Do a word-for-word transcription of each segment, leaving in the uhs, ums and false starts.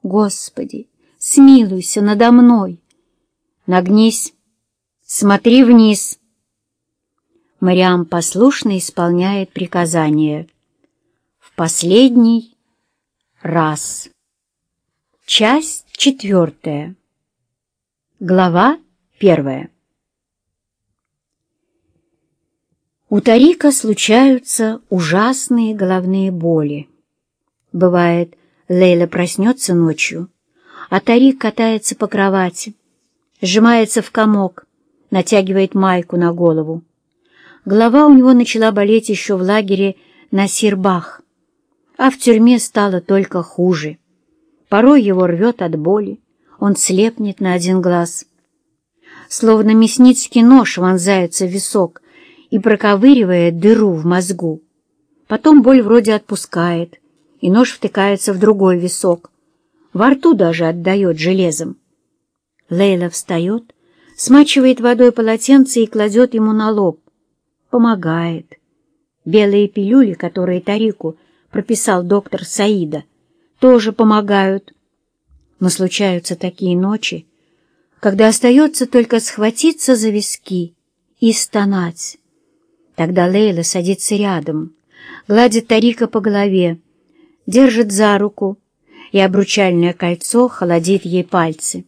Господи, смилуйся надо мной! Нагнись, смотри вниз. Мариам послушно исполняет приказание. В последний раз. Часть четвертая. Глава первая. У Тарика случаются ужасные головные боли. Бывает, Лейла проснется ночью, а Тарик катается по кровати, сжимается в комок, натягивает майку на голову. Голова у него начала болеть еще в лагере Насир-Бах, а в тюрьме стало только хуже. Порой его рвет от боли, он слепнет на один глаз. Словно мясницкий нож вонзается в висок и проковыривает дыру в мозгу. Потом боль вроде отпускает, и нож втыкается в другой висок. Во рту даже отдает железом. Лейла встает, смачивает водой полотенце и кладет ему на лоб. Помогает. Белые пилюли, которые Тарику прописал доктор Саида, тоже помогают. Но случаются такие ночи, когда остается только схватиться за виски и стонать. Тогда Лейла садится рядом, гладит Тарика по голове, держит за руку, и обручальное кольцо холодит ей пальцы.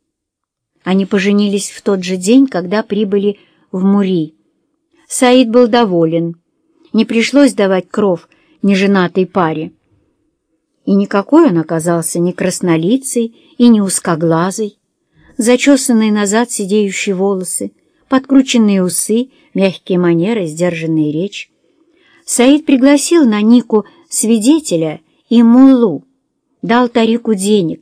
Они поженились в тот же день, когда прибыли в Мури. Саид был доволен. Не пришлось давать кров неженатой паре. И никакой он оказался не краснолицый и не узкоглазый. Зачесанные назад сидеющие волосы, подкрученные усы, мягкие манеры, сдержанная речь. Саид пригласил на Нику свидетеля и муллу, дал Тарику денег.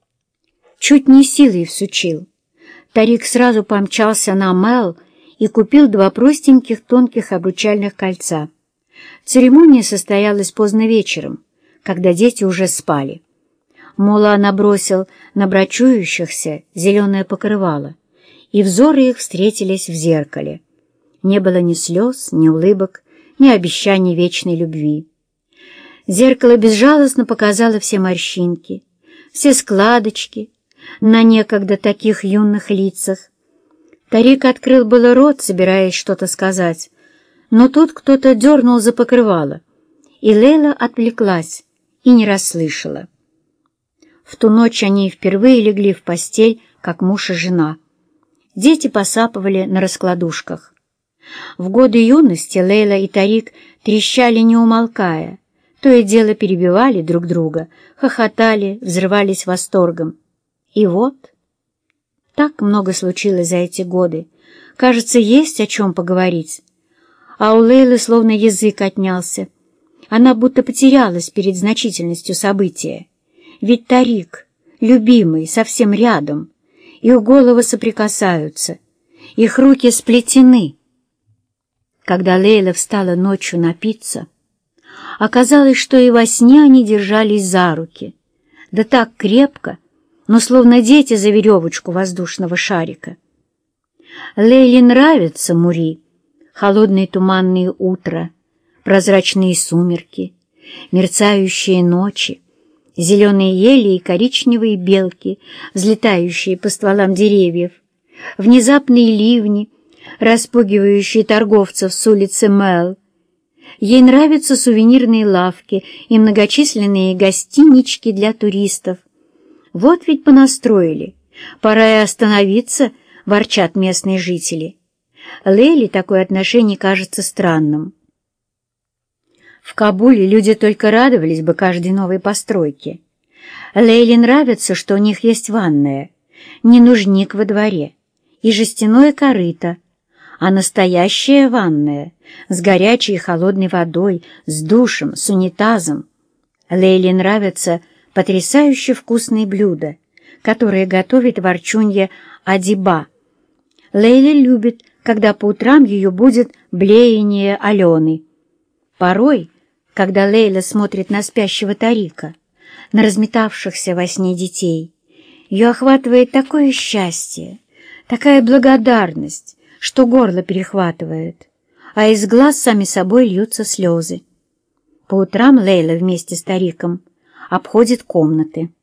Чуть не силой всучил. Тарик сразу помчался на Мэл и купил два простеньких тонких обручальных кольца. Церемония состоялась поздно вечером, когда дети уже спали. Мулла набросил на брачующихся зеленое покрывало, и взоры их встретились в зеркале. Не было ни слез, ни улыбок, ни обещаний вечной любви. Зеркало безжалостно показало все морщинки, все складочки на некогда таких юных лицах. Тарик открыл было рот, собираясь что-то сказать, но тут кто-то дернул за покрывало, и Лейла отвлеклась и не расслышала. В ту ночь они впервые легли в постель, как муж и жена. Дети посапывали на раскладушках. В годы юности Лейла и Тарик трещали не умолкая, то и дело перебивали друг друга, хохотали, взрывались восторгом. И вот так много случилось за эти годы. Кажется, есть о чем поговорить. А у Лейлы словно язык отнялся. Она будто потерялась перед значительностью события. Ведь Тарик, любимый, совсем рядом. Их головы соприкасаются, их руки сплетены. Когда Лейла встала ночью напиться, оказалось, что и во сне они держались за руки. Да так крепко, но словно дети за веревочку воздушного шарика. Лейле нравится Мури, холодные туманные утра, прозрачные сумерки, мерцающие ночи, зеленые ели и коричневые белки, взлетающие по стволам деревьев, внезапные ливни, распугивающие торговцев с улицы Мэл. Ей нравятся сувенирные лавки и многочисленные гостинички для туристов. Вот ведь понастроили. Пора и остановиться, ворчат местные жители. Лейле такое отношение кажется странным. В Кабуле люди только радовались бы каждой новой постройке. Лейле нравится, что у них есть ванная, не нужник во дворе и жестяное корыто, а настоящая ванная с горячей и холодной водой, с душем, с унитазом. Лейле нравятся потрясающе вкусные блюда, которые готовит ворчунья Адиба. Лейля любит, когда по утрам ее будет блеяние Алены. Порой, когда Лейла смотрит на спящего Тарика, на разметавшихся во сне детей, ее охватывает такое счастье, такая благодарность, что горло перехватывает, а из глаз сами собой льются слезы. По утрам Лейла вместе с Тариком обходит комнаты.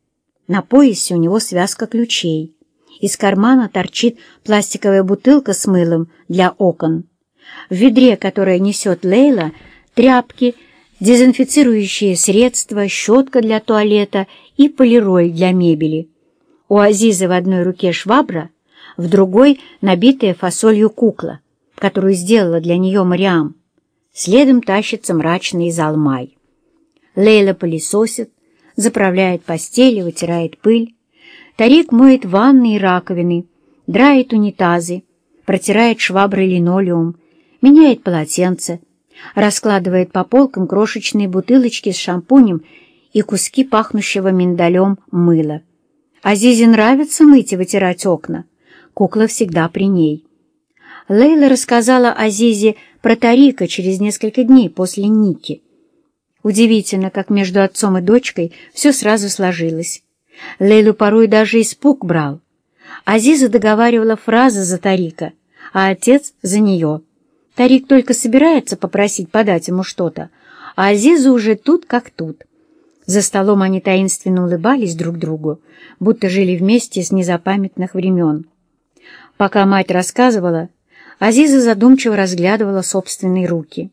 На поясе у него связка ключей. Из кармана торчит пластиковая бутылка с мылом для окон. В ведре, которое несет Лейла, тряпки, дезинфицирующие средства, щетка для туалета и полироль для мебели. У Азизы в одной руке швабра, в другой набитая фасолью кукла, которую сделала для нее Мариам. Следом тащится мрачный Залмай. Лейла пылесосит, заправляет постели, вытирает пыль. Тарик моет ванны и раковины, драит унитазы, протирает шваброй линолеум, меняет полотенце, раскладывает по полкам крошечные бутылочки с шампунем и куски пахнущего миндалем мыла. Азизе нравится мыть и вытирать окна. Кукла всегда при ней. Лейла рассказала Азизе про Тарика через несколько дней после Ники. Удивительно, как между отцом и дочкой все сразу сложилось. Лейлу порой даже испуг брал. Азиза договаривала фразы за Тарика, а отец за нее. Тарик только собирается попросить подать ему что-то, а Азиза уже тут как тут. За столом они таинственно улыбались друг другу, будто жили вместе с незапамятных времен. Пока мать рассказывала, Азиза задумчиво разглядывала собственные руки.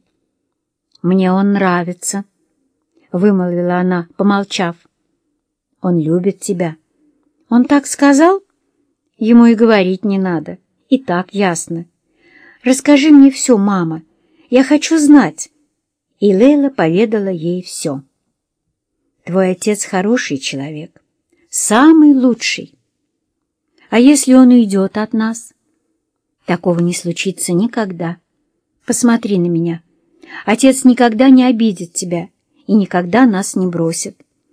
«Мне он нравится», — вымолвила она, помолчав. «Он любит тебя». «Он так сказал?» «Ему и говорить не надо. И так ясно. Расскажи мне все, мама. Я хочу знать». И Лейла поведала ей все. «Твой отец хороший человек, самый лучший. А если он уйдет от нас?» «Такого не случится никогда. Посмотри на меня. Отец никогда не обидит тебя и никогда нас не бросит».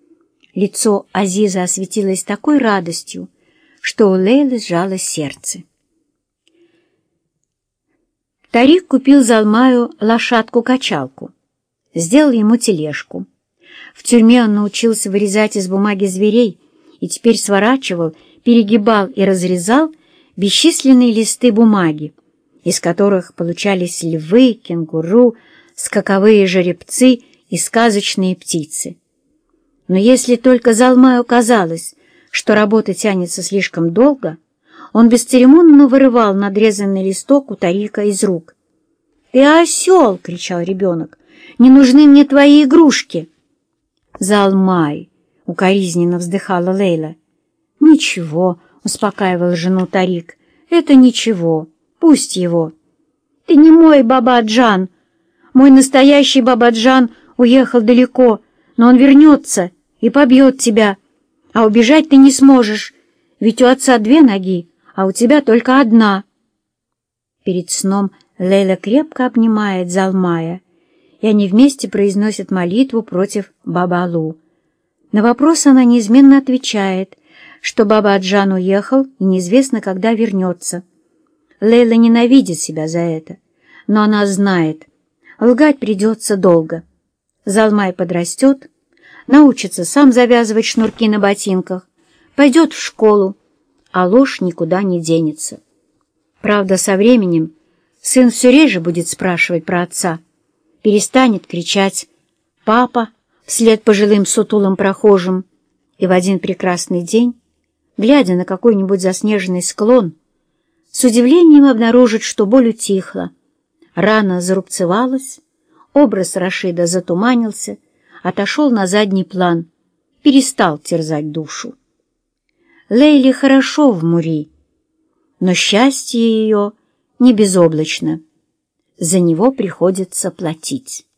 Лицо Азизы осветилось такой радостью, что у Лейлы сжалось сердце. Тарик купил Залмаю лошадку-качалку, сделал ему тележку. В тюрьме он научился вырезать из бумаги зверей и теперь сворачивал, перегибал и разрезал бесчисленные листы бумаги, из которых получались львы, кенгуру, скаковые жеребцы и сказочные птицы. Но если только Залмаю казалось, что работа тянется слишком долго, он бесцеремонно вырывал надрезанный листок у Тарика из рук. «Ты осел!» — кричал ребенок. «Не нужны мне твои игрушки!» «Залмай!» — укоризненно вздыхала Лейла. «Ничего!» — успокаивал жену Тарик. «Это ничего. Пусть его!» «Ты не мой Баба-Джан! Мой настоящий Баба-Джан уехал далеко, но он вернется и побьет тебя, а убежать ты не сможешь, ведь у отца две ноги, а у тебя только одна». Перед сном Лейла крепко обнимает Залмая, и они вместе произносят молитву против Баба-Алу. На вопрос она неизменно отвечает, что Баба-Джан уехал и неизвестно, когда вернется. Лейла ненавидит себя за это, но она знает, лгать придется долго. Залмай подрастет, научится сам завязывать шнурки на ботинках, пойдет в школу, а ложь никуда не денется. Правда, со временем сын все реже будет спрашивать про отца, перестанет кричать «папа» вслед пожилым сутулым прохожим, и в один прекрасный день, глядя на какой-нибудь заснеженный склон, с удивлением обнаружит, что боль утихла, рана зарубцевалась, образ Рашида затуманился, отошел на задний план, перестал терзать душу. Лейле хорошо в Мури, но счастье ее не безоблачно. За него приходится платить.